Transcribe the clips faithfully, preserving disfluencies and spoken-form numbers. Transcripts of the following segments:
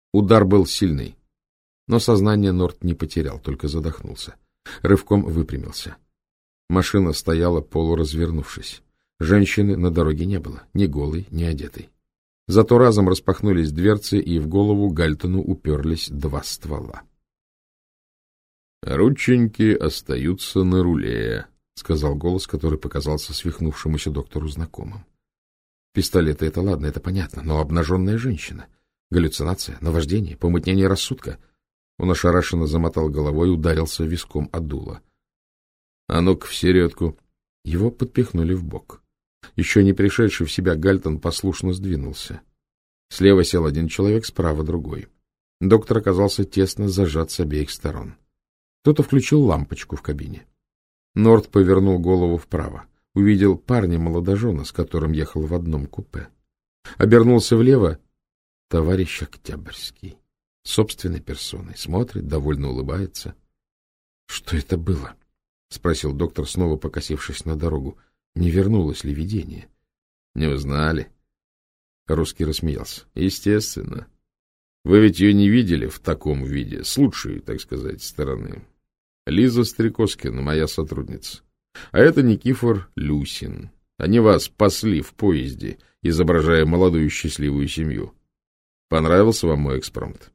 Удар был сильный, но сознание Норт не потерял, только задохнулся. Рывком выпрямился. Машина стояла, полуразвернувшись. Женщины на дороге не было, ни голой, ни одетой. Зато разом распахнулись дверцы, и в голову Гальтону уперлись два ствола. — Рученьки остаются на руле, — сказал голос, который показался свихнувшемуся доктору знакомым. Пистолеты — это ладно, это понятно, но обнаженная женщина. Галлюцинация, наваждение, помутнение рассудка. Он ошарашенно замотал головой и ударился виском о дуло. — А ну-ка в середку. Его подпихнули в бок. Еще не пришедший в себя Гальтон послушно сдвинулся. Слева сел один человек, справа другой. Доктор оказался тесно зажат с обеих сторон. Кто-то включил лампочку в кабине. Норт повернул голову вправо. Увидел парня-молодожена, с которым ехал в одном купе. Обернулся влево. Товарищ Октябрьский. Собственной персоной. Смотрит, довольно улыбается. — Что это было? — спросил доктор, снова покосившись на дорогу. Не вернулось ли видение? — Не узнали. Русский рассмеялся. — Естественно. Вы ведь ее не видели в таком виде, с лучшей, так сказать, стороны. Лиза Стрекозкина, моя сотрудница. А это Никифор Люсин. Они вас пасли в поезде, изображая молодую счастливую семью. Понравился вам мой экспромт?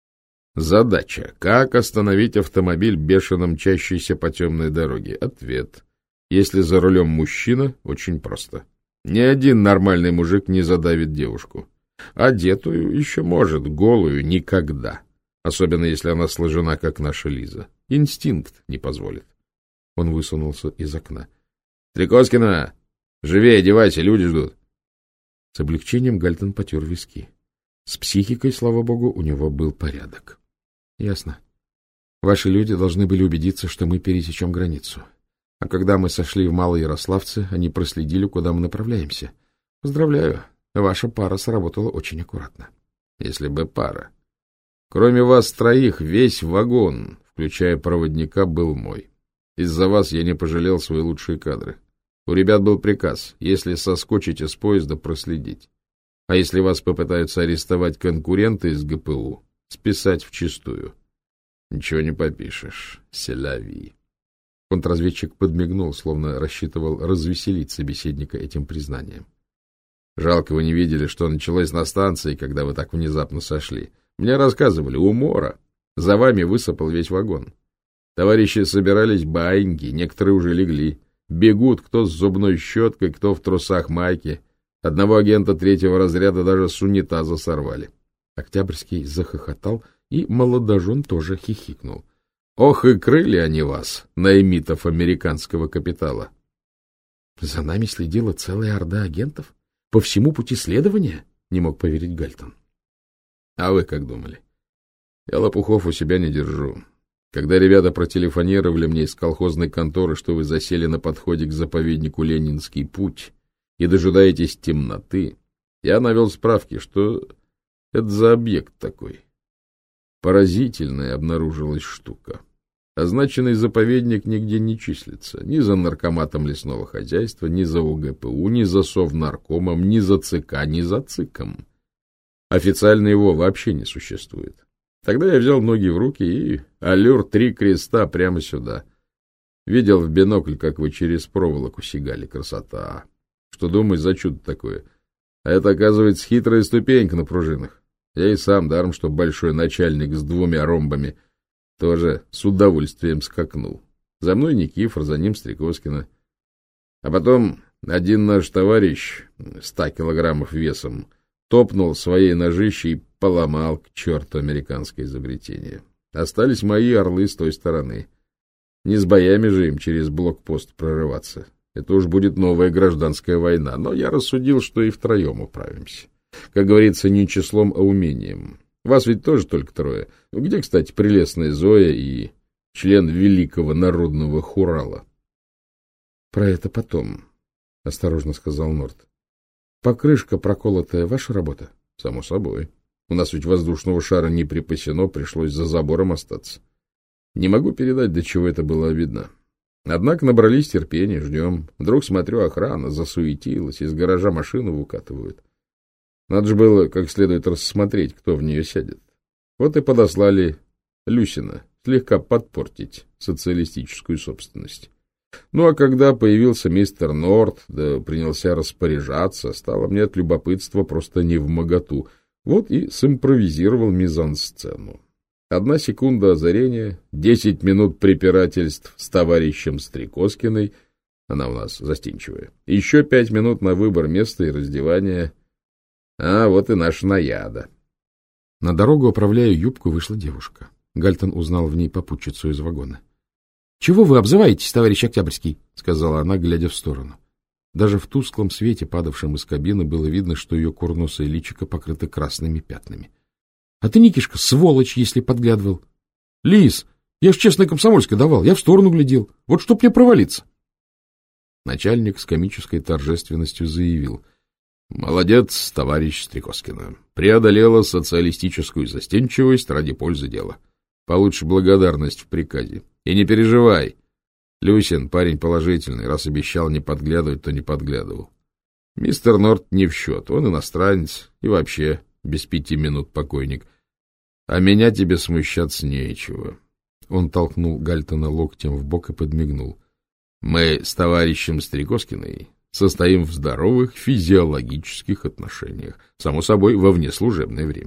Задача. Как остановить автомобиль, бешено мчащийся по темной дороге? Ответ. Если за рулем мужчина, очень просто. Ни один нормальный мужик не задавит девушку. Одетую еще может, голую никогда. Особенно, если она сложена, как наша Лиза. Инстинкт не позволит. Он высунулся из окна. — Стрекозкина! Живее одевайся, люди ждут. С облегчением Гальтон потер виски. С психикой, слава богу, у него был порядок. — Ясно. Ваши люди должны были убедиться, что мы пересечем границу. А когда мы сошли в Малоярославце, они проследили, куда мы направляемся. Поздравляю, ваша пара сработала очень аккуратно. Если бы пара. Кроме вас троих, весь вагон, включая проводника, был мой. Из-за вас я не пожалел свои лучшие кадры. У ребят был приказ, если соскочите с поезда, проследить. А если вас попытаются арестовать конкуренты из ГПУ, списать вчистую. Ничего не попишешь. Селяви. Контрразведчик подмигнул, словно рассчитывал развеселить собеседника этим признанием. Жалко, вы не видели, что началось на станции, когда вы так внезапно сошли. Мне рассказывали, умора. За вами высыпал весь вагон. Товарищи собирались баиньки, некоторые уже легли. Бегут, кто с зубной щеткой, кто в трусах майки. Одного агента третьего разряда даже с унитаза сорвали. Октябрьский захохотал, и молодожен тоже хихикнул. Ох, и крыли они вас, наймитов американского капитала. За нами следила целая орда агентов? По всему пути следования? Не мог поверить Гальтон. А вы как думали? Я лопухов у себя не держу. Когда ребята протелефонировали мне из колхозной конторы, что вы засели на подходе к заповеднику Ленинский путь и дожидаетесь темноты, я навел справки, что это за объект такой. Поразительная обнаружилась штука. Означенный заповедник нигде не числится. Ни за наркоматом лесного хозяйства, ни за УГПУ, ни за Совнаркомом, ни за ЦК, ни за ЦИКом. Официально его вообще не существует. Тогда я взял ноги в руки и аллюр три креста прямо сюда. Видел в бинокль, как вы через проволоку сигали. Красота! Что думаешь за чудо такое? А это, оказывается, хитрая ступенька на пружинах. Я и сам, даром, что большой начальник с двумя ромбами, тоже с удовольствием скакнул. За мной Никифор, за ним Стрекозкина. А потом один наш товарищ, ста килограммов весом, топнул своей ножищей и поломал к черту американское изобретение. Остались мои орлы с той стороны. Не с боями же им через блокпост прорываться. Это уж будет новая гражданская война. Но я рассудил, что и втроем управимся. Как говорится, не числом, а умением. Вас ведь тоже только трое. Где, кстати, прелестная Зоя и член Великого народного хурала? — Про это потом, — осторожно сказал Норт. — Покрышка проколотая — ваша работа? — Само собой. У нас ведь воздушного шара не припасено, пришлось за забором остаться. Не могу передать, до чего это было видно. Однако набрались терпения, ждем. Вдруг, смотрю, охрана засуетилась, из гаража машину выкатывают. Надо же было как следует рассмотреть, кто в нее сядет. Вот и подослали Люсина слегка подпортить социалистическую собственность. Ну, а когда появился мистер Норт, да принялся распоряжаться, стало мне от любопытства просто невмоготу. Вот и симпровизировал мизансцену. Одна секунда озарения, десять минут препирательств с товарищем Стрекозкиной, она у нас застенчивая, еще пять минут на выбор места и раздевания, а вот и наша наяда. На дорогу, оправляя юбку, вышла девушка. Гальтон узнал в ней попутчицу из вагона. — Чего вы обзываетесь, товарищ Октябрьский? — сказала она, глядя в сторону. Даже в тусклом свете, падавшем из кабины, было видно, что ее курносое личико покрыто красными пятнами. — А ты, Никишка, сволочь, если подглядывал. — Лис, я ж честно комсомольской давал, я в сторону глядел. Вот чтоб мне провалиться. Начальник с комической торжественностью заявил. — Молодец, товарищ Стрекозкина. Преодолела социалистическую застенчивость ради пользы дела. Получишь благодарность в приказе. И не переживай. Люсин парень положительный, раз обещал не подглядывать, то не подглядывал. Мистер Норт не в счет, он иностранец и вообще без пяти минут покойник. А меня тебе смущаться нечего. Он толкнул Гальтона локтем в бок и подмигнул. Мы с товарищем Стрекозкиной состоим в здоровых физиологических отношениях, само собой, во внеслужебное время.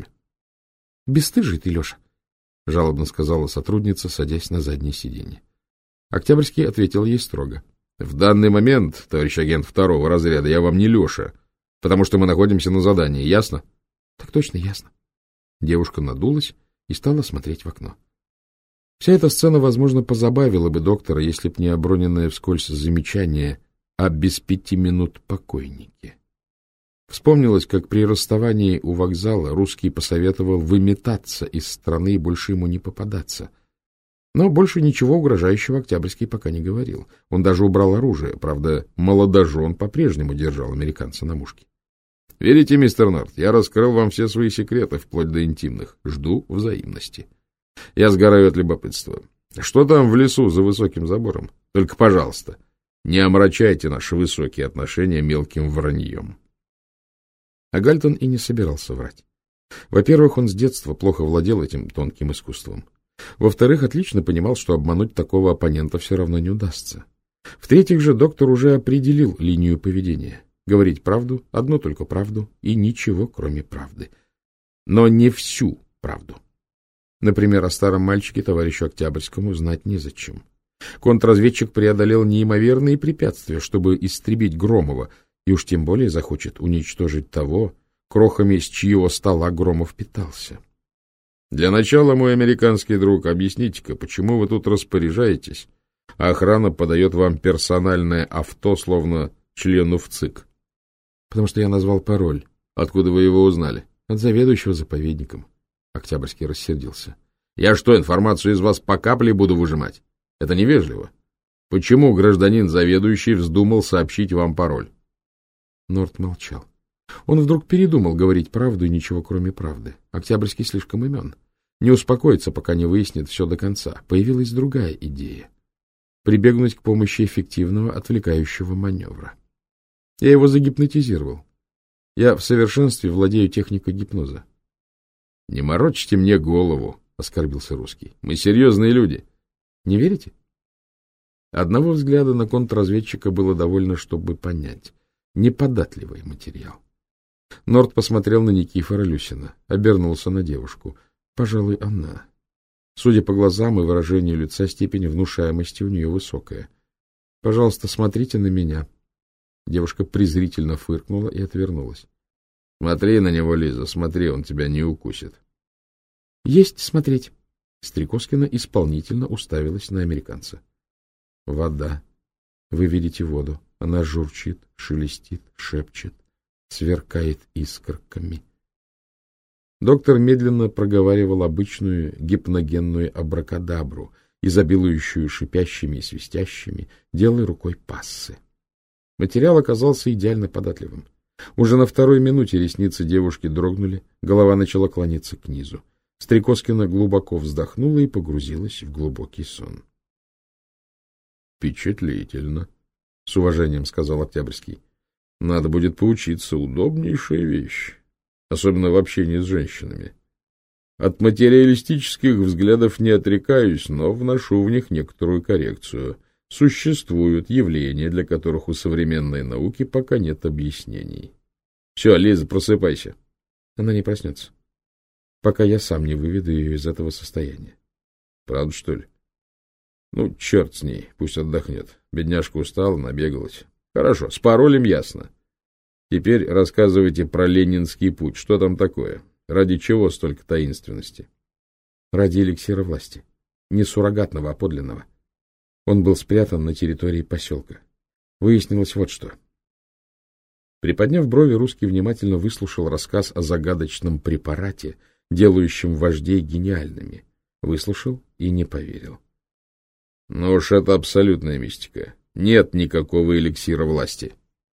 — Бесстыжий ты, Леша, — жалобно сказала сотрудница, садясь на заднее сиденье. Октябрьский ответил ей строго. — В данный момент, товарищ агент второго разряда, я вам не Леша, потому что мы находимся на задании, ясно? — Так точно, ясно. Девушка надулась и стала смотреть в окно. Вся эта сцена, возможно, позабавила бы доктора, если б не оброненное вскользь замечание о без пяти минут покойнике. Вспомнилось, как при расставании у вокзала русский посоветовал выметаться из страны и больше ему не попадаться. Но больше ничего угрожающего Октябрьский пока не говорил. Он даже убрал оружие, правда, молодожен по-прежнему держал американца на мушке. — Видите, мистер Норт, я раскрыл вам все свои секреты, вплоть до интимных. Жду взаимности. Я сгораю от любопытства. Что там в лесу за высоким забором? Только, пожалуйста, не омрачайте наши высокие отношения мелким враньем. А Гальтон и не собирался врать. Во-первых, он с детства плохо владел этим тонким искусством. Во-вторых, отлично понимал, что обмануть такого оппонента все равно не удастся. В-третьих же, доктор уже определил линию поведения. Говорить правду, одну только правду и ничего, кроме правды. Но не всю правду. Например, о старом мальчике товарищу Октябрьскому знать незачем. Контрразведчик преодолел неимоверные препятствия, чтобы истребить Громова, и уж тем более захочет уничтожить того, крохами с чьего стола Громов питался. Для начала, мой американский друг, объясните-ка, почему вы тут распоряжаетесь, а охрана подает вам персональное авто, словно члену в ЦИК? Потому что я назвал пароль. Откуда вы его узнали? От заведующего заповедником. Октябрьский рассердился. Я что, информацию из вас по капле буду выжимать? Это невежливо. Почему гражданин заведующий вздумал сообщить вам пароль? Норт молчал. Он вдруг передумал говорить правду и ничего, кроме правды. Октябрьский слишком умен. Не успокоится, пока не выяснит все до конца. Появилась другая идея. Прибегнуть к помощи эффективного отвлекающего маневра. Я его загипнотизировал. Я в совершенстве владею техникой гипноза. — Не морочьте мне голову, — оскорбился русский. — Мы серьезные люди. Не верите? Одного взгляда на контрразведчика было довольно, чтобы понять. Неподатливый материал. Норт посмотрел на Никифора Люсина, обернулся на девушку. Пожалуй, она. Судя по глазам и выражению лица, степень внушаемости у нее высокая. — Пожалуйста, смотрите на меня. Девушка презрительно фыркнула и отвернулась. — Смотри на него, Лиза, смотри, он тебя не укусит. — Есть смотреть. Стрекозкина исполнительно уставилась на американца. — Вода. Вы видите воду. Она журчит, шелестит, шепчет, сверкает искорками. Доктор медленно проговаривал обычную гипногенную абракадабру, изобилующую шипящими и свистящими, делая рукой пассы. Материал оказался идеально податливым. Уже на второй минуте ресницы девушки дрогнули, голова начала клониться к низу. Стрекозкина глубоко вздохнула и погрузилась в глубокий сон. — Впечатлительно, — с уважением сказал Октябрьский. — Надо будет поучиться, удобнейшая вещь, особенно в общении с женщинами. От материалистических взглядов не отрекаюсь, но вношу в них некоторую коррекцию. Существуют явления, для которых у современной науки пока нет объяснений. Все, Лиза, просыпайся. Она не проснется, пока я сам не выведу ее из этого состояния. Правда, что ли? Ну, черт с ней, пусть отдохнет. Бедняжка устала, набегалась. Хорошо, с паролем ясно. Теперь рассказывайте про Ленинский путь. Что там такое? Ради чего столько таинственности? Ради эликсира власти. Не суррогатного, а подлинного. Он был спрятан на территории поселка. Выяснилось вот что. Приподняв брови, русский внимательно выслушал рассказ о загадочном препарате, делающем вождей гениальными. Выслушал и не поверил. Ну уж это абсолютная мистика. Нет никакого эликсира власти.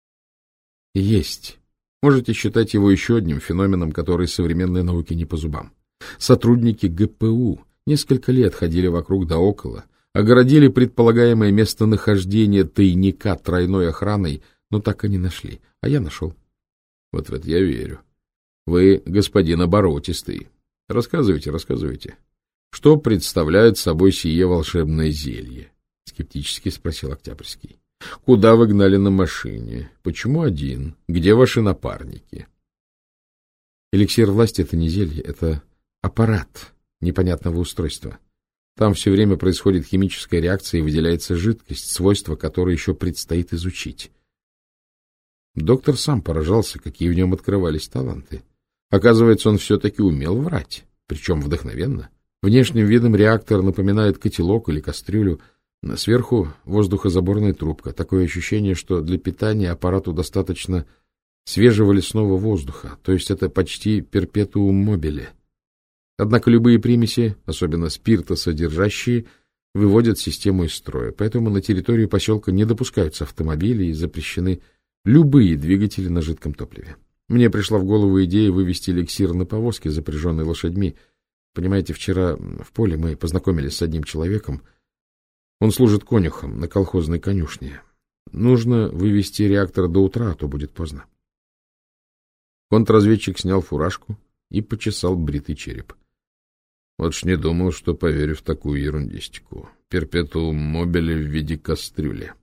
Есть. Можете считать его еще одним феноменом, который современной науке не по зубам. Сотрудники ГПУ несколько лет ходили вокруг да около, огородили предполагаемое местонахождение тайника тройной охраной, но так и не нашли. А я нашел. Вот в это я верю. Вы, господин оборотистый. Рассказывайте, рассказывайте. Что представляет собой сие волшебное зелье? Скептически спросил Октябрьский. Куда вы гнали на машине? Почему один? Где ваши напарники? Эликсир власти — это не зелье, это аппарат непонятного устройства. Там все время происходит химическая реакция и выделяется жидкость, свойства которой еще предстоит изучить. Доктор сам поражался, какие в нем открывались таланты. Оказывается, он все-таки умел врать, причем вдохновенно. Внешним видом реактор напоминает котелок или кастрюлю. Сверху воздухозаборная трубка. Такое ощущение, что для питания аппарату достаточно свежего лесного воздуха, то есть это почти перпетуум мобиле. Однако любые примеси, особенно спиртосодержащие, выводят систему из строя, поэтому на территорию поселка не допускаются автомобили и запрещены любые двигатели на жидком топливе. Мне пришла в голову идея вывести эликсир на повозке, запряженной лошадьми. Понимаете, вчера в поле мы познакомились с одним человеком. Он служит конюхом на колхозной конюшне. Нужно вывести реактор до утра, а то будет поздно. Контрразведчик снял фуражку и почесал бритый череп. Вот ж не думал, что поверю в такую ерундистику. Перпетуум мобиле в виде кастрюли.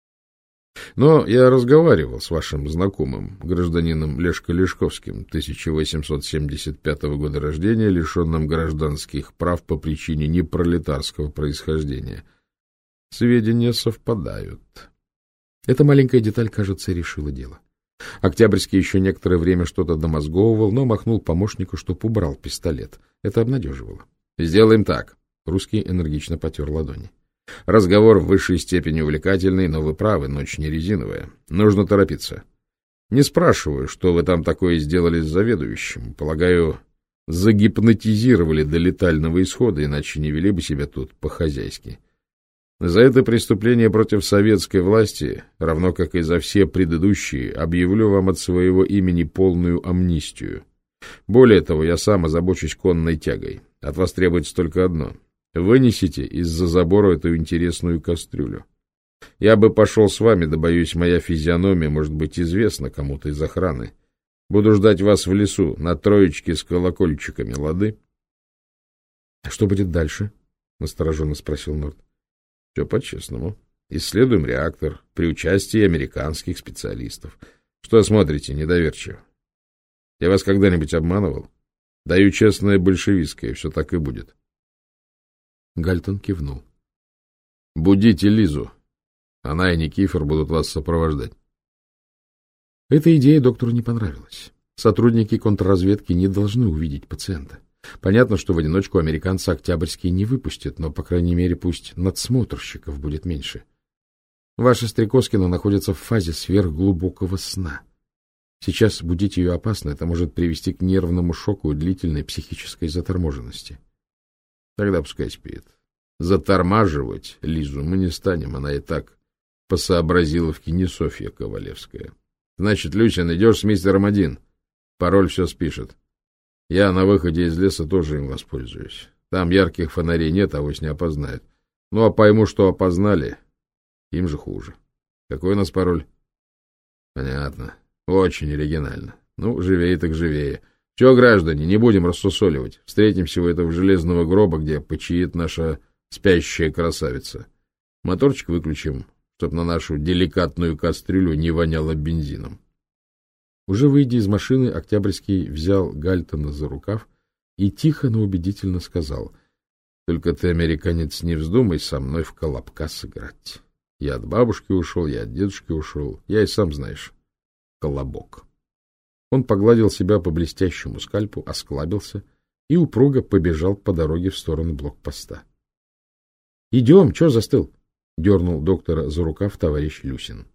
Но я разговаривал с вашим знакомым, гражданином Лешко Лешковским, тысяча восемьсот семьдесят пятого года рождения, лишенным гражданских прав по причине непролетарского происхождения. Сведения совпадают. Эта маленькая деталь, кажется, решила дело. Октябрьский еще некоторое время что-то домозговывал, но махнул помощнику, чтоб убрал пистолет. Это обнадеживало. — Сделаем так. Русский энергично потер ладони. — Разговор в высшей степени увлекательный, но вы правы, ночь не резиновая. Нужно торопиться. Не спрашиваю, что вы там такое сделали с заведующим. Полагаю, загипнотизировали до летального исхода, иначе не вели бы себя тут по-хозяйски. За это преступление против советской власти, равно как и за все предыдущие, объявлю вам от своего имени полную амнистию. Более того, я сам озабочусь конной тягой. От вас требуется только одно. Вынесите из-за забора эту интересную кастрюлю. Я бы пошел с вами, да, боюсь, моя физиономия может быть известна кому-то из охраны. Буду ждать вас в лесу, на троечке с колокольчиками, лады? — А что будет дальше? — настороженно спросил Норт. — Все по-честному. Исследуем реактор при участии американских специалистов. Что смотрите недоверчиво? Я вас когда-нибудь обманывал? Даю честное большевистское, все так и будет. Гальтон кивнул. — Будите Лизу. Она и Никифор будут вас сопровождать. Эта идея доктору не понравилась. Сотрудники контрразведки не должны увидеть пациента. Понятно, что в одиночку американцы Октябрьские не выпустят, но, по крайней мере, пусть надсмотрщиков будет меньше. Ваша Стрекозкина находится в фазе сверхглубокого сна. Сейчас будить ее опасно, это может привести к нервному шоку и длительной психической заторможенности. Тогда пускай спит. Затормаживать Лизу мы не станем, она и так по сообразиловке не Софья Ковалевская. Значит, Люсин, идешь с мистером один. Пароль все спишет. Я на выходе из леса тоже им воспользуюсь. Там ярких фонарей нет, авось не опознают. Ну, а пойму, что опознали, им же хуже. Какой у нас пароль? Понятно. Очень оригинально. Ну, живее так живее. — Все, граждане, не будем рассусоливать. Встретимся у этого железного гроба, где почиет наша спящая красавица. Моторчик выключим, чтоб на нашу деликатную кастрюлю не воняло бензином. Уже выйдя из машины, Октябрьский взял Гальтона за рукав и тихо, но убедительно сказал: — Только ты, американец, не вздумай со мной в колобка сыграть. Я от бабушки ушел, я от дедушки ушел, я и сам знаешь, колобок. Он погладил себя по блестящему скальпу, осклабился и упруго побежал по дороге в сторону блокпоста. — Идем, чё застыл? — дернул доктора за рукав товарищ Люсин.